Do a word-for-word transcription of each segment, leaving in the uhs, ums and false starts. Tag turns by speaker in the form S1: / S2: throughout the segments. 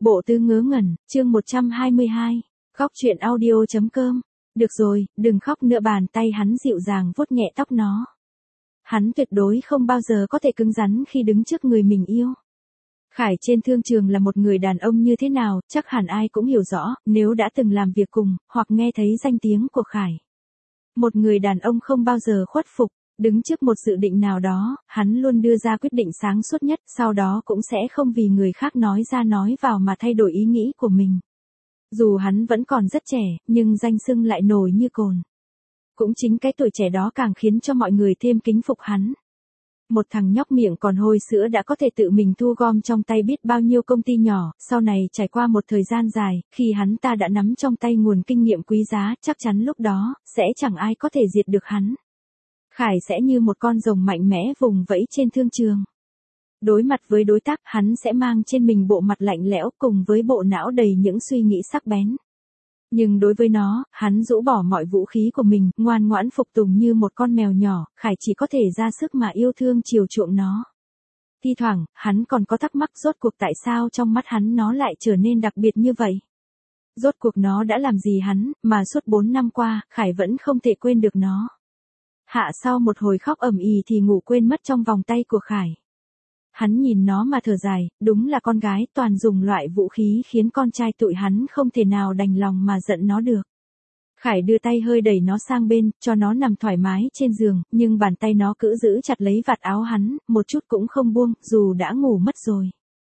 S1: Bộ Tứ Ngớ Ngẩn, chương một trăm hai mươi hai. Khóc chuyện audio chấm com. Được rồi, đừng khóc nữa, bàn tay hắn dịu dàng vuốt nhẹ tóc nó. Hắn tuyệt đối không bao giờ có thể cứng rắn khi đứng trước người mình yêu. Khải trên thương trường là một người đàn ông như thế nào, chắc hẳn ai cũng hiểu rõ, nếu đã từng làm việc cùng, hoặc nghe thấy danh tiếng của Khải. Một người đàn ông không bao giờ khuất phục, đứng trước một dự định nào đó, hắn luôn đưa ra quyết định sáng suốt nhất, sau đó cũng sẽ không vì người khác nói ra nói vào mà thay đổi ý nghĩ của mình. Dù hắn vẫn còn rất trẻ, nhưng danh xưng lại nổi như cồn. Cũng chính cái tuổi trẻ đó càng khiến cho mọi người thêm kính phục hắn. Một thằng nhóc miệng còn hôi sữa đã có thể tự mình thu gom trong tay biết bao nhiêu công ty nhỏ, sau này trải qua một thời gian dài, khi hắn ta đã nắm trong tay nguồn kinh nghiệm quý giá, chắc chắn lúc đó, sẽ chẳng ai có thể diệt được hắn. Khải sẽ như một con rồng mạnh mẽ vùng vẫy trên thương trường. Đối mặt với đối tác, hắn sẽ mang trên mình bộ mặt lạnh lẽo cùng với bộ não đầy những suy nghĩ sắc bén. Nhưng đối với nó, hắn rũ bỏ mọi vũ khí của mình, ngoan ngoãn phục tùng như một con mèo nhỏ, Khải chỉ có thể ra sức mà yêu thương chiều chuộng nó. Thi thoảng, hắn còn có thắc mắc rốt cuộc tại sao trong mắt hắn nó lại trở nên đặc biệt như vậy. Rốt cuộc nó đã làm gì hắn, mà suốt bốn năm qua, Khải vẫn không thể quên được nó. Hạ sau một hồi khóc ầm ĩ thì ngủ quên mất trong vòng tay của Khải. Hắn nhìn nó mà thở dài, đúng là con gái toàn dùng loại vũ khí khiến con trai tụi hắn không thể nào đành lòng mà giận nó được. Khải đưa tay hơi đẩy nó sang bên, cho nó nằm thoải mái trên giường, nhưng bàn tay nó cứ giữ chặt lấy vạt áo hắn, một chút cũng không buông, dù đã ngủ mất rồi.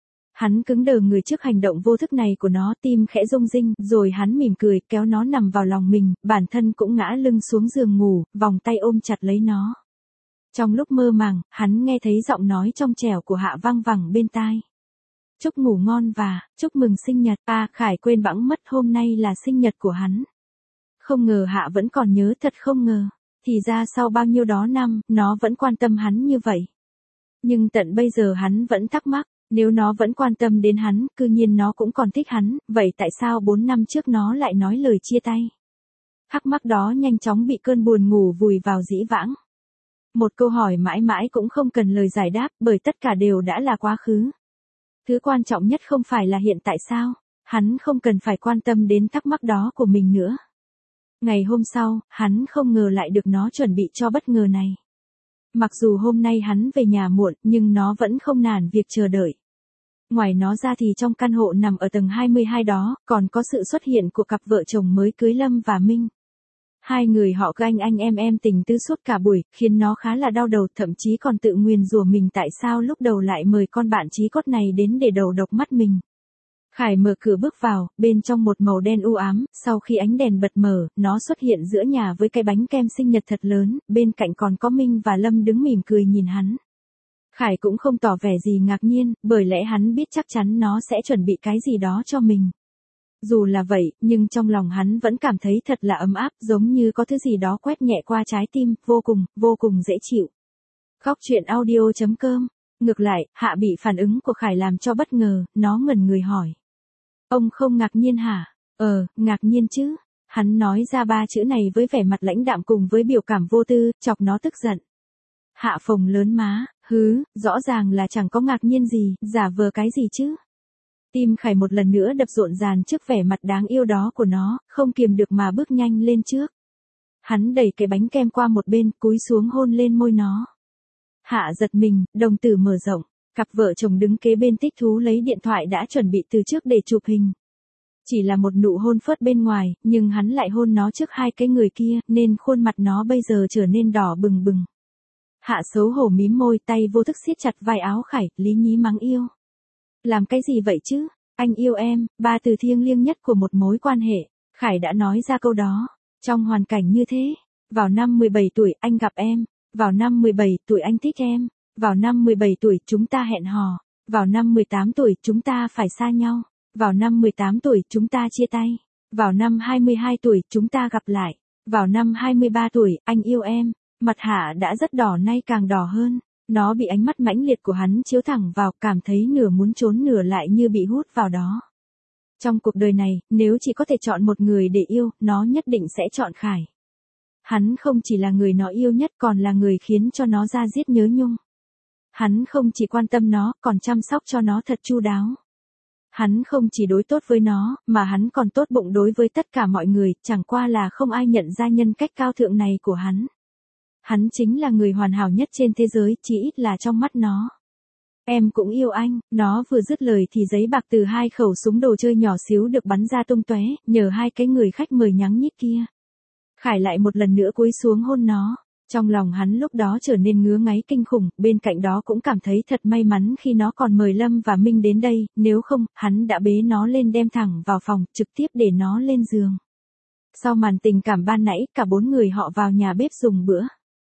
S1: Hắn cứng đờ người trước hành động vô thức này của nó, tim khẽ rung rinh, rồi hắn mỉm cười, kéo nó nằm vào lòng mình, bản thân cũng ngã lưng xuống giường ngủ, vòng tay ôm chặt lấy nó. Trong lúc mơ màng, hắn nghe thấy giọng nói trong trẻo của Hạ vang vẳng bên tai. Chúc ngủ ngon và, chúc mừng sinh nhật, à, Khải quên bẵng mất hôm nay là sinh nhật của hắn. Không ngờ Hạ vẫn còn nhớ, thật không ngờ, thì ra sau bao nhiêu đó năm, nó vẫn quan tâm hắn như vậy. Nhưng tận bây giờ hắn vẫn thắc mắc, nếu nó vẫn quan tâm đến hắn, cư nhiên nó cũng còn thích hắn, vậy tại sao bốn năm trước nó lại nói lời chia tay? Thắc mắc đó nhanh chóng bị cơn buồn ngủ vùi vào dĩ vãng. Một câu hỏi mãi mãi cũng không cần lời giải đáp, bởi tất cả đều đã là quá khứ. Thứ quan trọng nhất không phải là hiện tại sao, hắn không cần phải quan tâm đến thắc mắc đó của mình nữa. Ngày hôm sau, hắn không ngờ lại được nó chuẩn bị cho bất ngờ này. Mặc dù hôm nay hắn về nhà muộn, nhưng nó vẫn không nản việc chờ đợi. Ngoài nó ra thì trong căn hộ nằm ở tầng hai mươi hai đó, còn có sự xuất hiện của cặp vợ chồng mới cưới Lâm và Minh. Hai người họ cứ anh anh em em tình tứ suốt cả buổi, khiến nó khá là đau đầu, thậm chí còn tự nguyền rủa mình tại sao lúc đầu lại mời con bạn chí cốt này đến để đầu độc mắt mình. Khải mở cửa bước vào, bên trong một màu đen u ám, sau khi ánh đèn bật mở, nó xuất hiện giữa nhà với cái bánh kem sinh nhật thật lớn, bên cạnh còn có Minh và Lâm đứng mỉm cười nhìn hắn. Khải cũng không tỏ vẻ gì ngạc nhiên, bởi lẽ hắn biết chắc chắn nó sẽ chuẩn bị cái gì đó cho mình. Dù là vậy, nhưng trong lòng hắn vẫn cảm thấy thật là ấm áp, giống như có thứ gì đó quét nhẹ qua trái tim, vô cùng, vô cùng dễ chịu. Khóc chuyện audio chấm com. Ngược lại, Hạ bị phản ứng của Khải làm cho bất ngờ, nó ngẩn người hỏi. Ông không ngạc nhiên hả? Ờ, ngạc nhiên chứ. Hắn nói ra ba chữ này với vẻ mặt lãnh đạm cùng với biểu cảm vô tư, chọc nó tức giận. Hạ phồng lớn má, hứ, rõ ràng là chẳng có ngạc nhiên gì, giả vờ cái gì chứ. Tim Khải một lần nữa đập rộn ràng trước vẻ mặt đáng yêu đó của nó, không kiềm được mà bước nhanh lên trước. Hắn đẩy cái bánh kem qua một bên, cúi xuống hôn lên môi nó. Hạ giật mình, đồng tử mở rộng, cặp vợ chồng đứng kế bên thích thú lấy điện thoại đã chuẩn bị từ trước để chụp hình. Chỉ là một nụ hôn phớt bên ngoài, nhưng hắn lại hôn nó trước hai cái người kia, nên khuôn mặt nó bây giờ trở nên đỏ bừng bừng. Hạ xấu hổ mím môi, tay vô thức siết chặt vai áo Khải, lý nhí mắng yêu. Làm cái gì vậy chứ? Anh yêu em, ba từ thiêng liêng nhất của một mối quan hệ. Khải đã nói ra câu đó. Trong hoàn cảnh như thế, vào năm mười bảy tuổi anh gặp em, vào năm mười bảy tuổi anh thích em, vào năm mười bảy tuổi chúng ta hẹn hò, vào năm mười tám tuổi chúng ta phải xa nhau, vào năm mười tám tuổi chúng ta chia tay, vào năm hai mươi hai tuổi chúng ta gặp lại, vào năm hai mươi ba tuổi anh yêu em. Mặt Hạ đã rất đỏ, nay càng đỏ hơn. Nó bị ánh mắt mãnh liệt của hắn chiếu thẳng vào, cảm thấy nửa muốn trốn nửa lại như bị hút vào đó. Trong cuộc đời này, nếu chỉ có thể chọn một người để yêu, nó nhất định sẽ chọn Khải. Hắn không chỉ là người nó yêu nhất, còn là người khiến cho nó da diết nhớ nhung. Hắn không chỉ quan tâm nó, còn chăm sóc cho nó thật chu đáo. Hắn không chỉ đối tốt với nó, mà hắn còn tốt bụng đối với tất cả mọi người, chẳng qua là không ai nhận ra nhân cách cao thượng này của hắn. Hắn chính là người hoàn hảo nhất trên thế giới, chỉ ít là trong mắt nó. Em cũng yêu anh, nó vừa dứt lời thì giấy bạc từ hai khẩu súng đồ chơi nhỏ xíu được bắn ra tung tóe, nhờ hai cái người khách mời nhắng nhít kia. Khải lại một lần nữa cúi xuống hôn nó. Trong lòng hắn lúc đó trở nên ngứa ngáy kinh khủng, bên cạnh đó cũng cảm thấy thật may mắn khi nó còn mời Lâm và Minh đến đây, nếu không, hắn đã bế nó lên đem thẳng vào phòng, trực tiếp để nó lên giường. Sau màn tình cảm ban nãy, cả bốn người họ vào nhà bếp dùng bữa.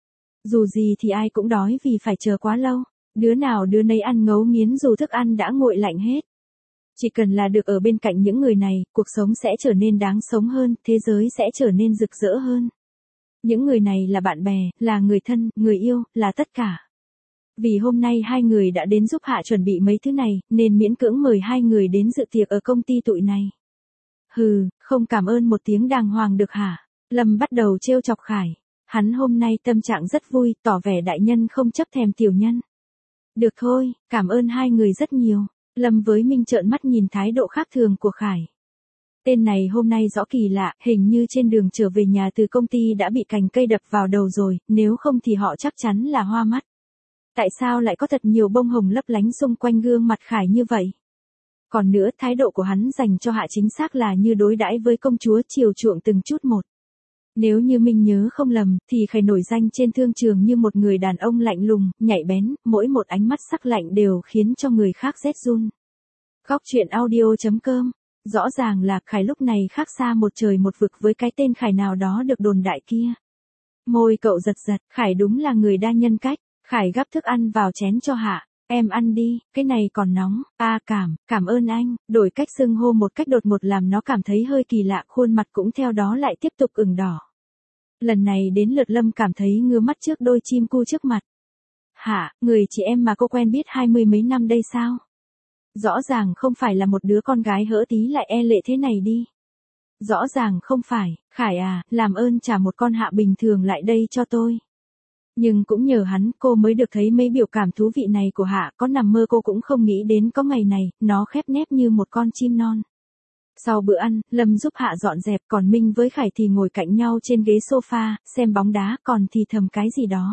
S1: Dù gì thì ai cũng đói vì phải chờ quá lâu, đứa nào đứa nấy ăn ngấu nghiến dù thức ăn đã nguội lạnh hết. Chỉ cần là được ở bên cạnh những người này, cuộc sống sẽ trở nên đáng sống hơn, thế giới sẽ trở nên rực rỡ hơn. Những người này là bạn bè, là người thân, người yêu, là tất cả. Vì hôm nay hai người đã đến giúp Hạ chuẩn bị mấy thứ này, nên miễn cưỡng mời hai người đến dự tiệc ở công ty tụi này. Hừ, không cảm ơn một tiếng đàng hoàng được hả? Lâm bắt đầu trêu chọc Khải. Hắn hôm nay tâm trạng rất vui, tỏ vẻ đại nhân không chấp thèm tiểu nhân. Được thôi, cảm ơn hai người rất nhiều. Lâm với Minh trợn mắt nhìn thái độ khác thường của Khải. Tên này hôm nay rõ kỳ lạ, hình như trên đường trở về nhà từ công ty đã bị cành cây đập vào đầu rồi, nếu không thì họ chắc chắn là hoa mắt. Tại sao lại có thật nhiều bông hồng lấp lánh xung quanh gương mặt Khải như vậy? Còn nữa, thái độ của hắn dành cho Hạ chính xác là như đối đãi với công chúa chiều chuộng từng chút một. Nếu như mình nhớ không lầm, thì Khải nổi danh trên thương trường như một người đàn ông lạnh lùng, nhạy bén, mỗi một ánh mắt sắc lạnh đều khiến cho người khác rét run. Góc truyện audio chấm com. Rõ ràng là Khải lúc này khác xa một trời một vực với cái tên Khải nào đó được đồn đại kia. Môi cậu giật giật, Khải đúng là người đa nhân cách. Khải gắp thức ăn vào chén cho Hạ. Em ăn đi, cái này còn nóng. A cảm, cảm ơn anh. Đổi cách xưng hô một cách đột ngột làm nó cảm thấy hơi kỳ lạ, khuôn mặt cũng theo đó lại tiếp tục ửng đỏ. Lần này đến lượt Lâm cảm thấy ngứa mắt trước đôi chim cu trước mặt. Hạ, người chị em mà cô quen biết hai mươi mấy năm đây sao? Rõ ràng không phải là một đứa con gái hỡ tí lại e lệ thế này đi. Rõ ràng không phải, Khải à, làm ơn trả một con Hạ bình thường lại đây cho tôi. Nhưng cũng nhờ hắn, cô mới được thấy mấy biểu cảm thú vị này của Hạ, có nằm mơ cô cũng không nghĩ đến có ngày này, nó khép nép như một con chim non. Sau bữa ăn, Lâm giúp Hạ dọn dẹp, còn Minh với Khải thì ngồi cạnh nhau trên ghế sofa, xem bóng đá, còn thì thầm cái gì đó.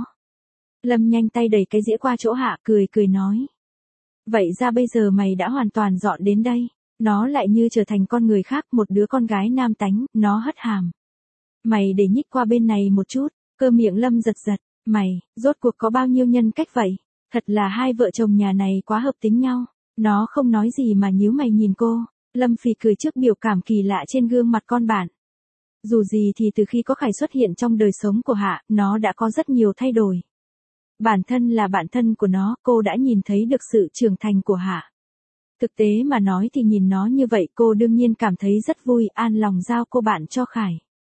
S1: Lâm nhanh tay đẩy cái dĩa qua chỗ Hạ, cười cười nói. Vậy ra bây giờ mày đã hoàn toàn dọn đến đây. Nó lại như trở thành con người khác, một đứa con gái nam tánh, nó hất hàm. Mày để nhích qua bên này một chút, cơ miệng Lâm giật giật. Mày, rốt cuộc có bao nhiêu nhân cách vậy? Thật là hai vợ chồng nhà này quá hợp tính nhau. Nó không nói gì mà nhíu mày nhìn cô. Lâm phì cười trước biểu cảm kỳ lạ trên gương mặt con bạn. Dù gì thì từ khi có Khải xuất hiện trong đời sống của Hạ, nó đã có rất nhiều thay đổi. Bản thân là bạn thân của nó, cô đã nhìn thấy được sự trưởng thành của Hạ. Thực tế mà nói thì nhìn nó như vậy cô đương nhiên cảm thấy rất vui, an lòng giao cô bạn cho Khải.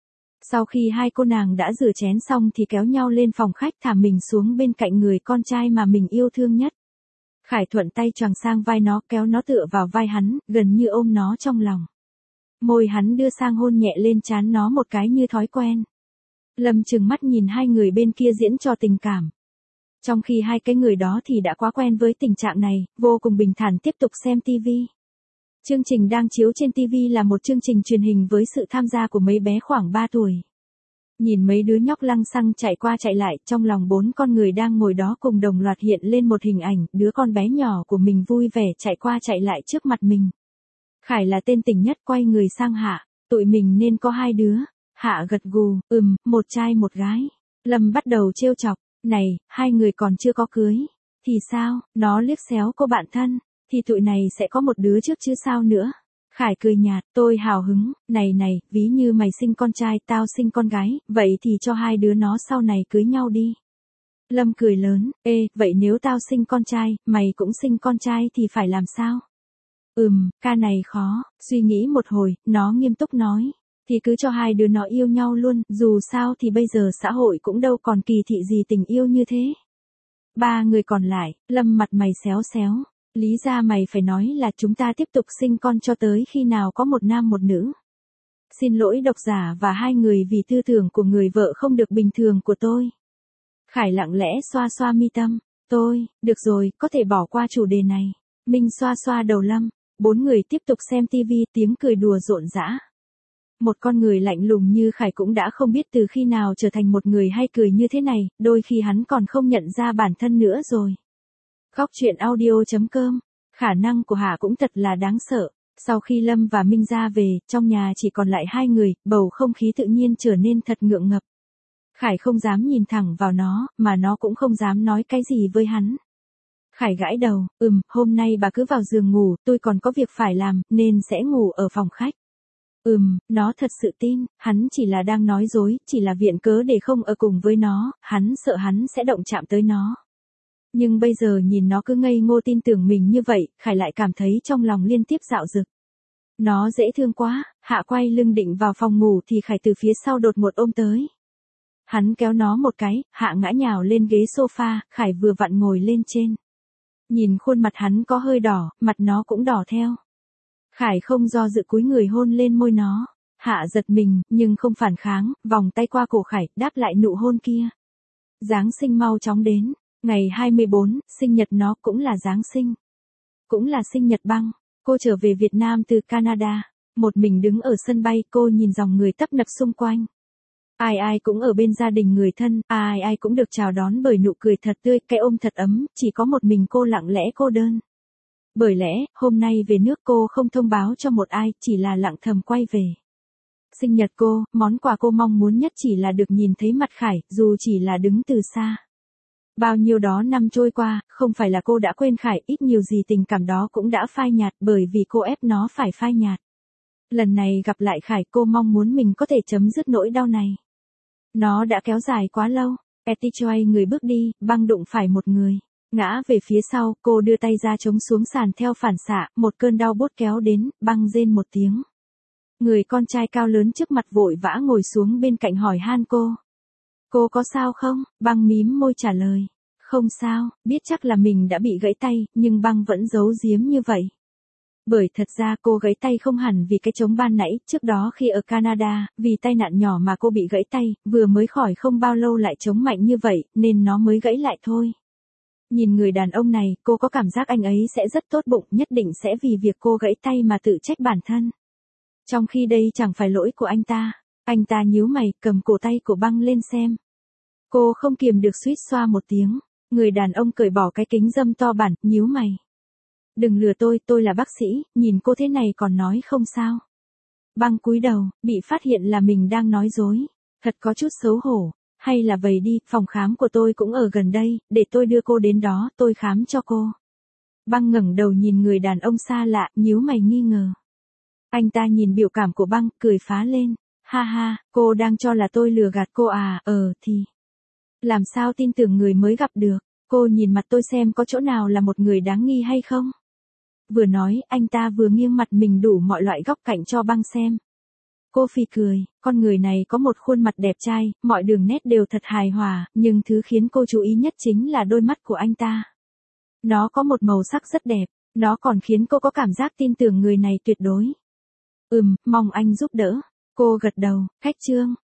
S1: Sau khi hai cô nàng đã rửa chén xong thì kéo nhau lên phòng khách thả mình xuống bên cạnh người con trai mà mình yêu thương nhất. Khải thuận tay choàng sang vai nó, kéo nó tựa vào vai hắn, gần như ôm nó trong lòng. Môi hắn đưa sang hôn nhẹ lên trán nó một cái như thói quen. Lâm trừng mắt nhìn hai người bên kia diễn trò tình cảm. Trong khi hai cái người đó thì đã quá quen với tình trạng này, vô cùng bình thản tiếp tục xem tivi. Chương trình đang chiếu trên tivi là một chương trình truyền hình với sự tham gia của mấy bé khoảng ba tuổi. Nhìn mấy đứa nhóc lăng xăng chạy qua chạy lại, trong lòng bốn con người đang ngồi đó cùng đồng loạt hiện lên một hình ảnh, đứa con bé nhỏ của mình vui vẻ chạy qua chạy lại trước mặt mình. Khải là tên tỉnh nhất, quay người sang Hạ, tụi mình nên có hai đứa. Hạ gật gù, ừm, một trai một gái. Lâm bắt đầu trêu chọc, này, hai người còn chưa có cưới. Thì sao, nó liếc xéo cô bạn thân, thì tụi này sẽ có một đứa trước chứ sao nữa. Khải cười nhạt, tôi hào hứng, này này, ví như mày sinh con trai, tao sinh con gái, vậy thì cho hai đứa nó sau này cưới nhau đi. Lâm cười lớn, ê, vậy nếu tao sinh con trai, mày cũng sinh con trai thì phải làm sao? Ừm, ca này khó, suy nghĩ một hồi, nó nghiêm túc nói. Thì cứ cho hai đứa nó yêu nhau luôn, dù sao thì bây giờ xã hội cũng đâu còn kỳ thị gì tình yêu như thế. Ba người còn lại, Lâm mặt mày xéo xéo. Lý ra mày phải nói là chúng ta tiếp tục sinh con cho tới khi nào có một nam một nữ. Xin lỗi độc giả và hai người vì tư tưởng của người vợ không được bình thường của tôi. Khải lặng lẽ xoa xoa mi tâm. Tôi, được rồi, có thể bỏ qua chủ đề này. Minh xoa xoa đầu Lâm. bốn người tiếp tục xem tivi, tiếng cười đùa rộn rã. Một con người lạnh lùng như Khải cũng đã không biết từ khi nào trở thành một người hay cười như thế này, đôi khi hắn còn không nhận ra bản thân nữa rồi. Góc truyện audio chấm com, khả năng của Hạ cũng thật là đáng sợ. Sau khi Lâm và Minh ra về, trong nhà chỉ còn lại hai người, bầu không khí tự nhiên trở nên thật ngượng ngập. Khải không dám nhìn thẳng vào nó, mà nó cũng không dám nói cái gì với hắn. Khải gãi đầu, ừm, hôm nay bà cứ vào giường ngủ, tôi còn có việc phải làm, nên sẽ ngủ ở phòng khách. Ừm, nó thật sự tin, hắn chỉ là đang nói dối, chỉ là viện cớ để không ở cùng với nó, hắn sợ hắn sẽ động chạm tới nó. Nhưng bây giờ nhìn nó cứ ngây ngô tin tưởng mình như vậy, Khải lại cảm thấy trong lòng liên tiếp dạo dực. Nó dễ thương quá. Hạ quay lưng định vào phòng ngủ thì Khải từ phía sau đột ngột ôm tới. Hắn kéo nó một cái, Hạ ngã nhào lên ghế sofa, Khải vừa vặn ngồi lên trên. Nhìn khuôn mặt hắn có hơi đỏ, mặt nó cũng đỏ theo. Khải không do dự cúi người hôn lên môi nó. Hạ giật mình, nhưng không phản kháng, vòng tay qua cổ Khải, đáp lại nụ hôn kia. Giáng sinh mau chóng đến. Ngày hai mươi bốn, sinh nhật nó cũng là Giáng sinh. Cũng là sinh nhật Băng. Cô trở về Việt Nam từ Canada. Một mình đứng ở sân bay, cô nhìn dòng người tấp nập xung quanh. Ai ai cũng ở bên gia đình người thân, ai ai cũng được chào đón bởi nụ cười thật tươi, cái ôm thật ấm, chỉ có một mình cô lặng lẽ cô đơn. Bởi lẽ, hôm nay về nước cô không thông báo cho một ai, chỉ là lặng thầm quay về. Sinh nhật cô, món quà cô mong muốn nhất chỉ là được nhìn thấy mặt Khải, dù chỉ là đứng từ xa. Bao nhiêu đó năm trôi qua, không phải là cô đã quên Khải, ít nhiều gì tình cảm đó cũng đã phai nhạt bởi vì cô ép nó phải phai nhạt. Lần này gặp lại Khải, cô mong muốn mình có thể chấm dứt nỗi đau này. Nó đã kéo dài quá lâu. Etty xoay người bước đi, Băng đụng phải một người. Ngã về phía sau, cô đưa tay ra chống xuống sàn theo phản xạ, một cơn đau buốt kéo đến, Băng rên một tiếng. Người con trai cao lớn trước mặt vội vã ngồi xuống bên cạnh hỏi han cô. Cô có sao không? Băng mím môi trả lời. Không sao, biết chắc là mình đã bị gãy tay, nhưng Băng vẫn giấu giếm như vậy. Bởi thật ra cô gãy tay không hẳn vì cái chống ban nãy, trước đó khi ở Canada, vì tai nạn nhỏ mà cô bị gãy tay, vừa mới khỏi không bao lâu lại chống mạnh như vậy, nên nó mới gãy lại thôi. Nhìn người đàn ông này, cô có cảm giác anh ấy sẽ rất tốt bụng, nhất định sẽ vì việc cô gãy tay mà tự trách bản thân. Trong khi đây chẳng phải lỗi của anh ta. Anh ta nhíu mày, cầm cổ tay của Băng lên xem. Cô không kiềm được suýt xoa một tiếng. Người đàn ông cởi bỏ cái kính râm to bản, nhíu mày. Đừng lừa tôi, tôi là bác sĩ, nhìn cô thế này còn nói không sao. Băng cúi đầu, bị phát hiện là mình đang nói dối. Thật có chút xấu hổ. Hay là vậy đi, phòng khám của tôi cũng ở gần đây, để tôi đưa cô đến đó, tôi khám cho cô. Băng ngẩng đầu nhìn người đàn ông xa lạ, nhíu mày nghi ngờ. Anh ta nhìn biểu cảm của Băng, cười phá lên. Ha ha, cô đang cho là tôi lừa gạt cô à, ờ thì. Làm sao tin tưởng người mới gặp được, cô nhìn mặt tôi xem có chỗ nào là một người đáng nghi hay không. Vừa nói, anh ta vừa nghiêng mặt mình đủ mọi loại góc cạnh cho Băng xem. Cô phì cười, con người này có một khuôn mặt đẹp trai, mọi đường nét đều thật hài hòa, nhưng thứ khiến cô chú ý nhất chính là đôi mắt của anh ta. Nó có một màu sắc rất đẹp, nó còn khiến cô có cảm giác tin tưởng người này tuyệt đối. Ừm, mong anh giúp đỡ. Cô gật đầu, khách trương,